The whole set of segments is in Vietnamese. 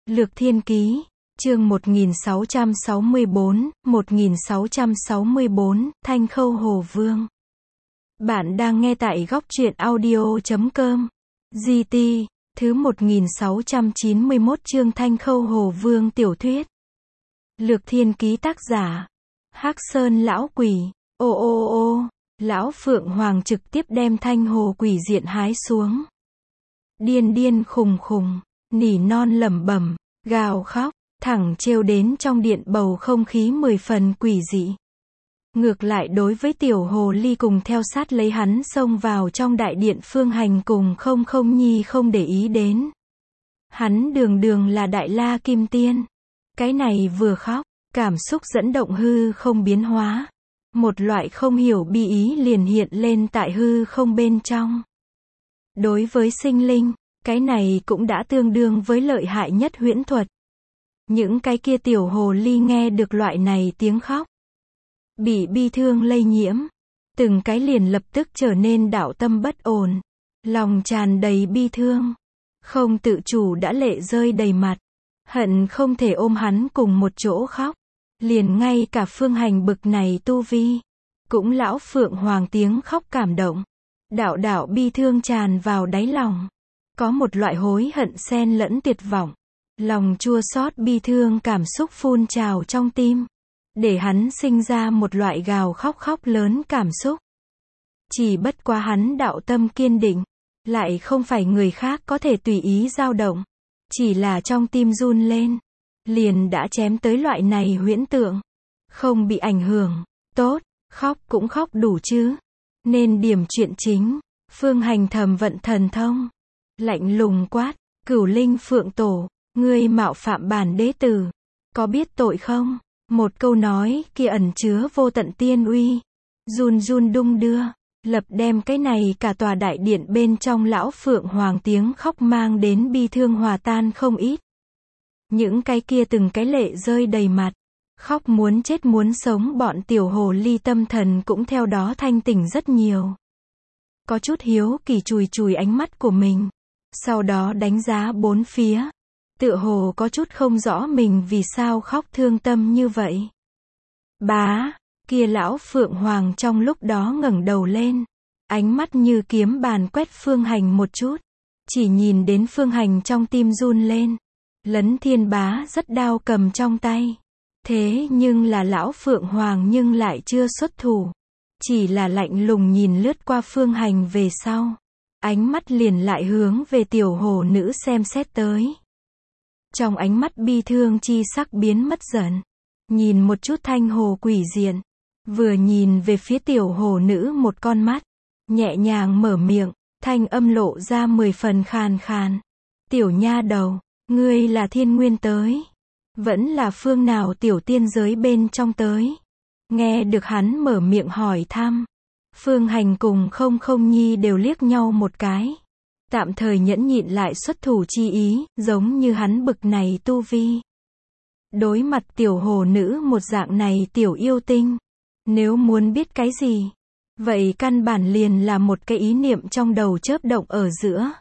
Lược Thiên Ký, chương 1664, Thanh Khâu Hồ Vương. Bạn đang nghe tại góc truyện audio.com. GT, thứ 1691 chương Thanh Khâu Hồ Vương tiểu thuyết. Lược Thiên Ký tác giả. Hắc Sơn Lão Quỷ, Lão Phượng Hoàng trực tiếp đem Thanh Hồ quỷ diện hái xuống. Điên điên khùng khùng, nỉ non lẩm bẩm, gào khóc, thẳng trêu đến trong điện bầu không khí 10 phần quỷ dị. Ngược lại đối với tiểu hồ ly cùng theo sát lấy hắn xông vào trong đại điện Phương Hành cùng không nhi không để ý đến. Hắn đường là Đại La Kim Tiên. Cái này vừa khóc, cảm xúc dẫn động hư không biến hóa. Một loại không hiểu bi ý liền hiện lên tại hư không bên trong. Đối với sinh linh, cái này cũng đã tương đương với lợi hại nhất huyễn thuật. Những cái kia tiểu hồ ly nghe được loại này tiếng khóc, bị bi thương lây nhiễm, từng cái liền lập tức trở nên đạo tâm bất ổn, lòng tràn đầy bi thương, không tự chủ đã lệ rơi đầy mặt, hận không thể ôm hắn cùng một chỗ khóc. Liền ngay cả Phương Hành bực này tu vi, cũng lão Phượng Hoàng tiếng khóc cảm động, đạo bi thương tràn vào đáy lòng, có một loại hối hận xen lẫn tuyệt vọng, lòng chua xót bi thương cảm xúc phun trào trong tim, để hắn sinh ra một loại gào khóc lớn cảm xúc. Chỉ bất quá hắn đạo tâm kiên định, lại không phải người khác có thể tùy ý dao động, chỉ là trong tim run lên, liền đã chém tới loại này huyễn tượng, không bị ảnh hưởng. Tốt, khóc cũng khóc đủ chứ, nên điểm chuyện chính. Phương Hành thầm vận thần thông, lạnh lùng quát, Cửu Linh Phượng Tổ, ngươi mạo phạm bản đế tử, có biết tội không? Một câu nói kia ẩn chứa vô tận tiên uy, run đung đưa, lập đem cái này cả tòa đại điện bên trong lão Phượng Hoàng tiếng khóc mang đến bi thương hòa tan không ít. Những cái kia từng cái lệ rơi đầy mặt, khóc muốn chết muốn sống bọn tiểu hồ ly tâm thần cũng theo đó thanh tỉnh rất nhiều. Có chút hiếu kỳ chùi ánh mắt của mình, sau đó đánh giá bốn phía, tựa hồ có chút không rõ mình vì sao khóc thương tâm như vậy. Bá, kia lão Phượng Hoàng trong lúc đó ngẩng đầu lên, ánh mắt như kiếm bàn quét Phương Hành một chút, chỉ nhìn đến Phương Hành trong tim run lên. Lấn Thiên Bá rất đao cầm trong tay, thế nhưng là lão Phượng Hoàng nhưng lại chưa xuất thủ, chỉ là lạnh lùng nhìn lướt qua Phương Hành về sau, ánh mắt liền lại hướng về tiểu hồ nữ xem xét tới. Trong ánh mắt bi thương chi sắc biến mất dần, nhìn một chút Thanh Hồ quỷ diện, vừa nhìn về phía tiểu hồ nữ một con mắt, nhẹ nhàng mở miệng, thanh âm lộ ra 10 phần khàn khàn. Tiểu nha đầu, ngươi là thiên nguyên tới, vẫn là phương nào tiểu tiên giới bên trong tới? Nghe được hắn mở miệng hỏi thăm, Phương Hành cùng không nhi đều liếc nhau một cái, tạm thời nhẫn nhịn lại xuất thủ chi ý, giống như hắn bực này tu vi. Đối mặt tiểu hồ nữ một dạng này tiểu yêu tinh, nếu muốn biết cái gì, vậy căn bản liền là một cái ý niệm trong đầu chớp động ở giữa,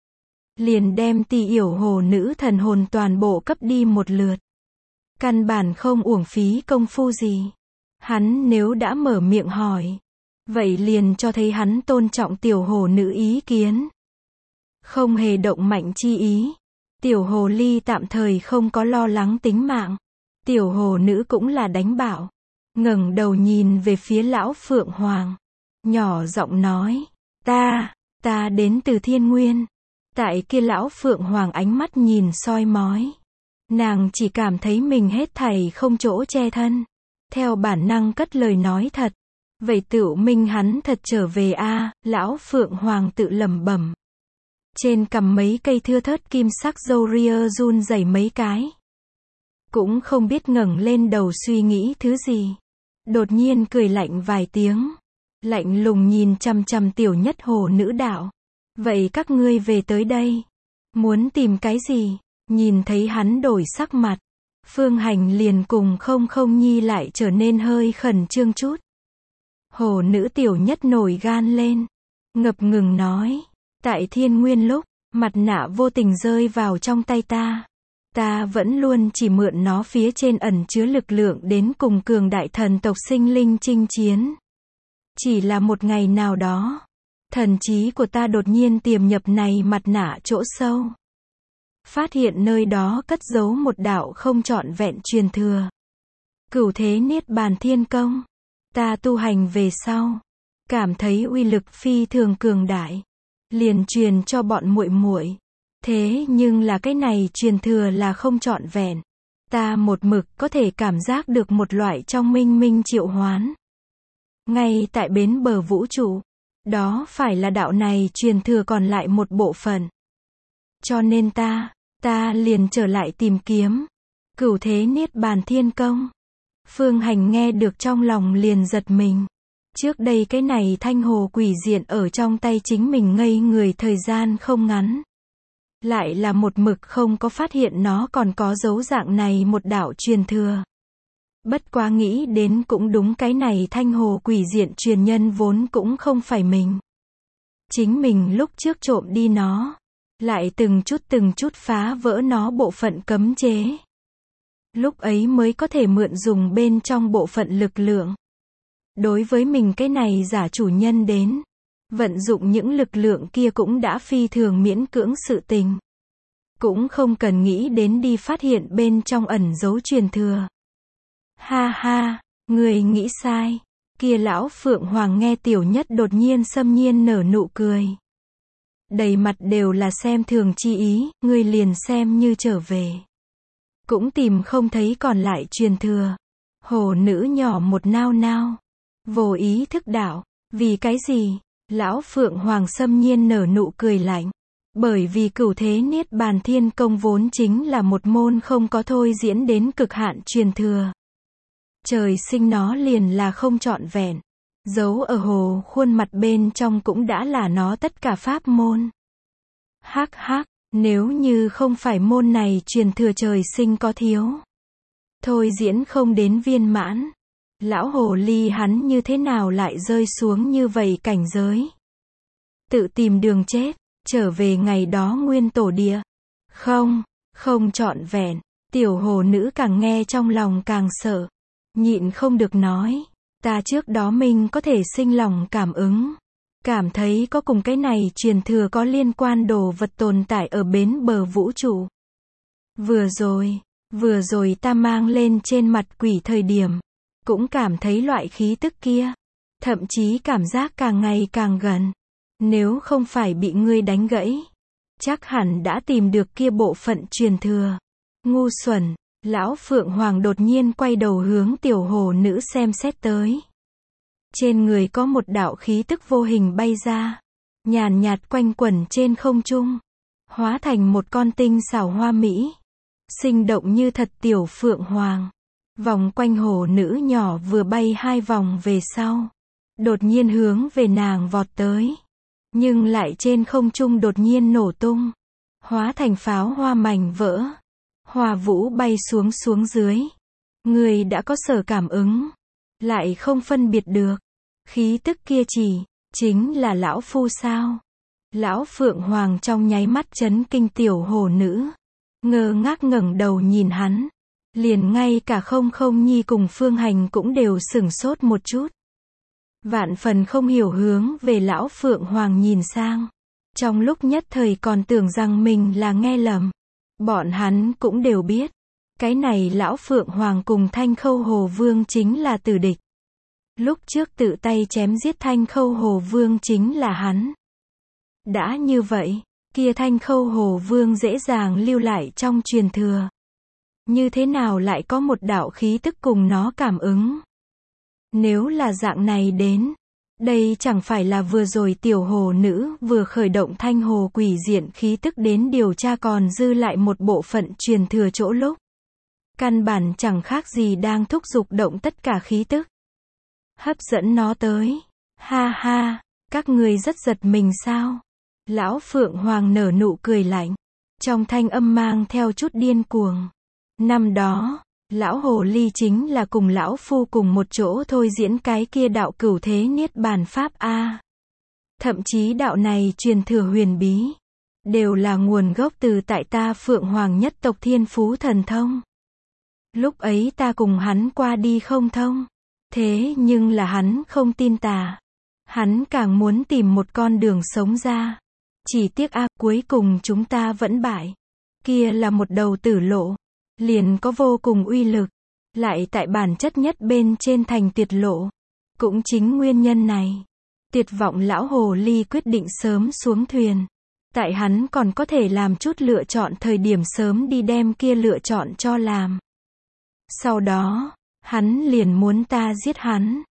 liền đem tỷ yểu hồ nữ thần hồn toàn bộ cấp đi một lượt. Căn bản không uổng phí công phu gì. Hắn nếu đã mở miệng hỏi, vậy liền cho thấy hắn tôn trọng tiểu hồ nữ ý kiến, không hề động mạnh chi ý. Tiểu hồ ly tạm thời không có lo lắng tính mạng, tiểu hồ nữ cũng là đánh bảo, ngẩng đầu nhìn về phía lão Phượng Hoàng, nhỏ giọng nói, ta đến từ thiên nguyên. Tại kia lão Phượng Hoàng ánh mắt nhìn soi mói, nàng chỉ cảm thấy mình hết thảy không chỗ che thân, theo bản năng cất lời nói thật, vậy tựu minh hắn thật trở về a. Lão Phượng Hoàng tự lẩm bẩm, trên cằm mấy cây thưa thớt kim sắc râu ria run rẩy mấy cái, cũng không biết ngẩng lên đầu suy nghĩ thứ gì, đột nhiên cười lạnh vài tiếng, lạnh lùng nhìn chằm tiểu nhất hồ nữ đạo. Vậy các ngươi về tới đây, muốn tìm cái gì? Nhìn thấy hắn đổi sắc mặt, Phương Hành liền cùng không nhi lại trở nên hơi khẩn trương chút. Hồ nữ tiểu nhất nổi gan lên, ngập ngừng nói, tại thiên nguyên lúc, mặt nạ vô tình rơi vào trong tay ta, Ta vẫn luôn chỉ mượn nó phía trên ẩn chứa lực lượng đến cùng cường đại thần tộc sinh linh chinh chiến. Chỉ là một ngày nào đó, thần trí của ta đột nhiên tiềm nhập này mặt nạ chỗ sâu. Phát hiện nơi đó cất giấu một đạo không trọn vẹn truyền thừa. Cửu thế niết bàn thiên công. Ta tu hành về sau, cảm thấy uy lực phi thường cường đại, liền truyền cho bọn muội muội. Thế nhưng là cái này truyền thừa là không trọn vẹn. Ta một mực có thể cảm giác được một loại trong minh minh triệu hoán. Ngay tại bến bờ vũ trụ, đó phải là đạo này truyền thừa còn lại một bộ phận. Cho nên ta liền trở lại tìm kiếm. Cửu thế niết bàn thiên công. Phương Hành nghe được trong lòng liền giật mình. Trước đây cái này thanh hồ quỷ diện ở trong tay chính mình ngây người thời gian không ngắn. Lại là một mực không có phát hiện nó còn có dấu dạng này một đạo truyền thừa. Bất quá nghĩ đến cũng đúng, cái này thanh hồ quỷ diện truyền nhân vốn cũng không phải mình. Chính mình lúc trước trộm đi nó, lại từng chút phá vỡ nó bộ phận cấm chế. Lúc ấy mới có thể mượn dùng bên trong bộ phận lực lượng. Đối với mình cái này giả chủ nhân đến, vận dụng những lực lượng kia cũng đã phi thường miễn cưỡng sự tình. Cũng không cần nghĩ đến đi phát hiện bên trong ẩn dấu truyền thừa. Ha ha, người nghĩ sai. Kia lão Phượng Hoàng nghe Tiểu Nhất đột nhiên xâm nhiên nở nụ cười. Đầy mặt đều là xem thường chi ý, ngươi liền xem như trở về. Cũng tìm không thấy còn lại truyền thừa. Hồ nữ nhỏ một nao nao. Vô ý thức đạo, vì cái gì? Lão Phượng Hoàng xâm nhiên nở nụ cười lạnh. Bởi vì cửu thế niết bàn thiên công vốn chính là một môn không có thôi diễn đến cực hạn truyền thừa. Trời sinh nó liền là không trọn vẹn. Giấu ở hồ khuôn mặt bên trong cũng đã là nó tất cả pháp môn. Hắc hắc, nếu như không phải môn này truyền thừa trời sinh có thiếu. Thôi diễn không đến viên mãn. Lão hồ ly hắn như thế nào lại rơi xuống như vậy cảnh giới. Tự tìm đường chết, trở về ngày đó nguyên tổ địa. Không trọn vẹn. Tiểu hồ nữ càng nghe trong lòng càng sợ. Nhịn không được nói. Ta trước đó mình có thể sinh lòng cảm ứng. Cảm thấy có cùng cái này truyền thừa có liên quan đồ vật tồn tại ở bến bờ vũ trụ. Vừa rồi ta mang lên trên mặt quỷ thời điểm. Cũng cảm thấy loại khí tức kia. Thậm chí cảm giác càng ngày càng gần. Nếu không phải bị ngươi đánh gãy, chắc hẳn đã tìm được kia bộ phận truyền thừa. Ngu xuẩn. Lão Phượng Hoàng đột nhiên quay đầu hướng tiểu hồ nữ xem xét tới. Trên người có một đạo khí tức vô hình bay ra. Nhàn nhạt quanh quẩn trên không trung. Hóa thành một con tinh xảo hoa mỹ. Sinh động như thật tiểu Phượng Hoàng. Vòng quanh hồ nữ nhỏ vừa bay 2 vòng về sau. Đột nhiên hướng về nàng vọt tới. Nhưng lại trên không trung đột nhiên nổ tung. Hóa thành pháo hoa mảnh vỡ. Hoa vũ bay xuống dưới. Người đã có sở cảm ứng. Lại không phân biệt được. Khí tức kia chính là lão phu sao? Lão Phượng Hoàng trong nháy mắt chấn kinh tiểu hồ nữ. Ngơ ngác ngẩng đầu nhìn hắn. Liền ngay cả không nhi cùng Phương Hành cũng đều sửng sốt một chút. Vạn phần không hiểu hướng về lão Phượng Hoàng nhìn sang. Trong lúc nhất thời còn tưởng rằng mình là nghe lầm. Bọn hắn cũng đều biết. Cái này lão Phượng Hoàng cùng Thanh Khâu Hồ Vương chính là tử địch. Lúc trước tự tay chém giết Thanh Khâu Hồ Vương chính là hắn. Đã như vậy, kia Thanh Khâu Hồ Vương dễ dàng lưu lại trong truyền thừa. Như thế nào lại có một đạo khí tức cùng nó cảm ứng? Nếu là dạng này đến, đây chẳng phải là vừa rồi tiểu hồ nữ vừa khởi động thanh hồ quỷ diện khí tức đến điều tra còn dư lại một bộ phận truyền thừa chỗ lúc. Căn bản chẳng khác gì đang thúc giục động tất cả khí tức. Hấp dẫn nó tới. Ha ha, các ngươi rất giật mình sao? Lão Phượng Hoàng nở nụ cười lạnh. Trong thanh âm mang theo chút điên cuồng. Năm đó, lão hồ ly chính là cùng lão phu cùng một chỗ thôi diễn cái kia đạo cửu thế niết bàn pháp a. Thậm chí đạo này truyền thừa huyền bí. đều là nguồn gốc từ tại ta Phượng Hoàng nhất tộc thiên phú thần thông. Lúc ấy ta cùng hắn qua đi không thông. Thế nhưng là hắn không tin ta. Hắn càng muốn tìm một con đường sống ra. Chỉ tiếc cuối cùng chúng ta vẫn bại. Kia là một đầu tử lộ. Liền có vô cùng uy lực. Lại tại bản chất nhất bên trên thành tuyệt lộ. Cũng chính nguyên nhân này. Tuyệt vọng lão hồ ly quyết định sớm xuống thuyền. Tại hắn còn có thể làm chút lựa chọn thời điểm sớm đi đem kia lựa chọn cho làm. Sau đó, hắn liền muốn ta giết hắn.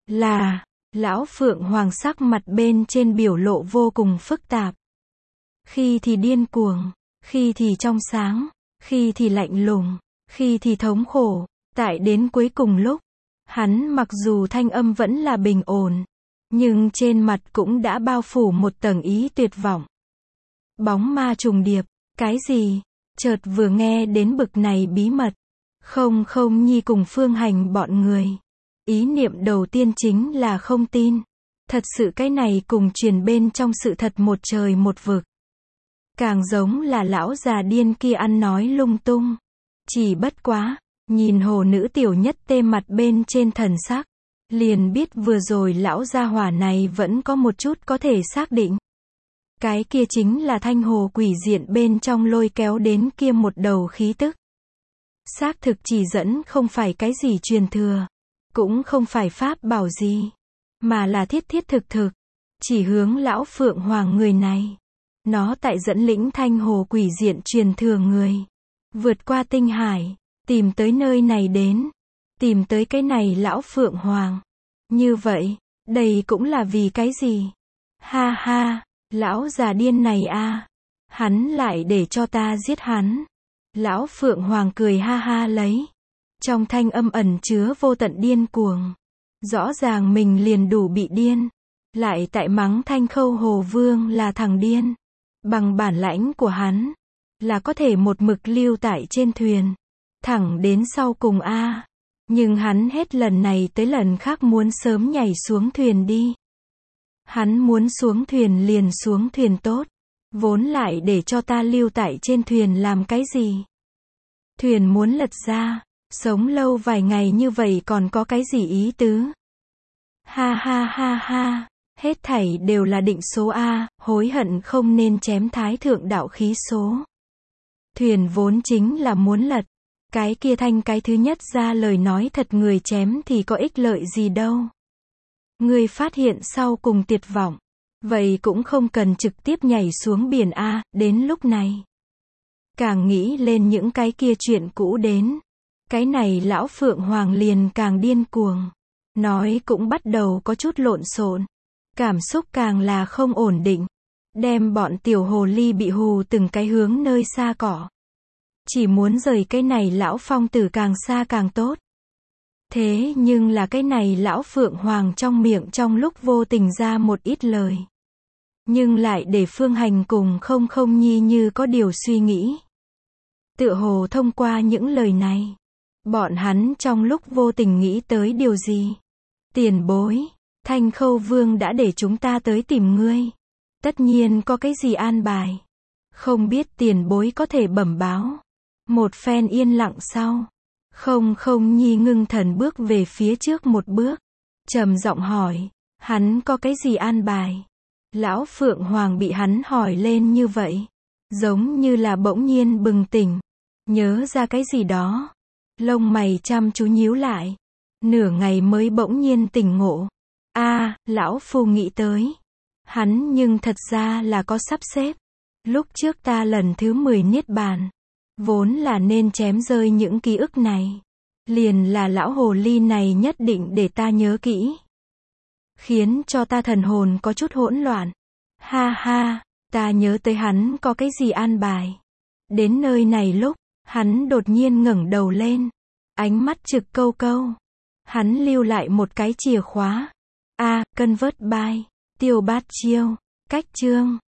Lão Phượng Hoàng sắc mặt bên trên biểu lộ vô cùng phức tạp. Khi thì điên cuồng, khi thì trong sáng, khi thì lạnh lùng, khi thì thống khổ. Tại đến cuối cùng lúc, hắn mặc dù thanh âm vẫn là bình ổn, nhưng trên mặt cũng đã bao phủ một tầng ý tuyệt vọng. Bóng ma trùng điệp, cái gì? Chợt vừa nghe đến bực này bí mật. Không nhi cùng Phương Hành bọn người. Ý niệm đầu tiên chính là không tin. Thật sự cái này cùng truyền bên trong sự thật một trời một vực. Càng giống là lão già điên kia ăn nói lung tung. Chỉ bất quá, nhìn hồ nữ tiểu nhất tê mặt bên trên thần sắc. Liền biết vừa rồi lão gia hỏa này vẫn có một chút có thể xác định. Cái kia chính là thanh hồ quỷ diện bên trong lôi kéo đến kia một đầu khí tức. Xác thực chỉ dẫn không phải cái gì truyền thừa. Cũng không phải pháp bảo gì. Mà là thiết thực. Chỉ hướng lão Phượng Hoàng người này. Nó tại dẫn lĩnh thanh hồ quỷ diện truyền thừa người. Vượt qua tinh hải. Tìm tới nơi này đến. Tìm tới cái này lão Phượng Hoàng. Như vậy, đây cũng là vì cái gì? Ha ha, lão già điên này hắn lại để cho ta giết hắn. Lão Phượng Hoàng cười ha ha lấy. Trong thanh âm ẩn chứa vô tận điên cuồng. Rõ ràng mình liền đủ bị điên. Lại tại mắng Thanh Khâu Hồ Vương là thằng điên. Bằng bản lãnh của hắn, là có thể một mực lưu tại trên thuyền. Thẳng đến sau cùng Nhưng hắn hết lần này tới lần khác muốn sớm nhảy xuống thuyền đi. Hắn muốn xuống thuyền liền xuống thuyền tốt. Vốn lại để cho ta lưu tại trên thuyền làm cái gì? Thuyền muốn lật ra, sống lâu vài ngày như vậy còn có cái gì ý tứ? Ha, hết thảy đều là định số hối hận không nên chém thái thượng đạo khí số. Thuyền vốn chính là muốn lật. Cái kia thanh cái thứ nhất ra lời nói thật người chém thì có ích lợi gì đâu. Người phát hiện sau cùng tuyệt vọng. Vậy cũng không cần trực tiếp nhảy xuống biển đến lúc này. Càng nghĩ lên những cái kia chuyện cũ đến. Cái này lão Phượng Hoàng liền càng điên cuồng. Nói cũng bắt đầu có chút lộn xộn. Cảm xúc càng là không ổn định. Đem bọn tiểu hồ ly bị hù từng cái hướng nơi xa cỏ. Chỉ muốn rời cái này lão phong tử càng xa càng tốt. Thế nhưng là cái này lão Phượng Hoàng trong miệng trong lúc vô tình ra một ít lời. Nhưng lại để Phương Hành cùng không nhi như có điều suy nghĩ. Tựa hồ thông qua những lời này. Bọn hắn trong lúc vô tình nghĩ tới điều gì? Tiền bối, Thanh Khâu Vương đã để chúng ta tới tìm ngươi. Tất nhiên có cái gì an bài. Không biết tiền bối có thể bẩm báo. Một phen yên lặng sau. Không nhi ngưng thần bước về phía trước một bước. Trầm giọng hỏi. Hắn có cái gì an bài? Lão Phượng Hoàng bị hắn hỏi lên như vậy. Giống như là bỗng nhiên bừng tỉnh. Nhớ ra cái gì đó. Lông mày chăm chú nhíu lại. Nửa ngày mới bỗng nhiên tỉnh ngộ. Lão Phu nghĩ tới. Hắn nhưng thật ra là có sắp xếp. Lúc trước ta lần thứ 10 niết bàn. Vốn là nên chém rơi những ký ức này. Liền là lão hồ ly này nhất định để ta nhớ kỹ. Khiến cho ta thần hồn có chút hỗn loạn. Ha, ta nhớ tới hắn có cái gì an bài. Đến nơi này lúc, hắn đột nhiên ngẩng đầu lên. Ánh mắt trực câu câu. Hắn lưu lại một cái chìa khóa. Convert by Tiêu Bát Chiêu. Cách chương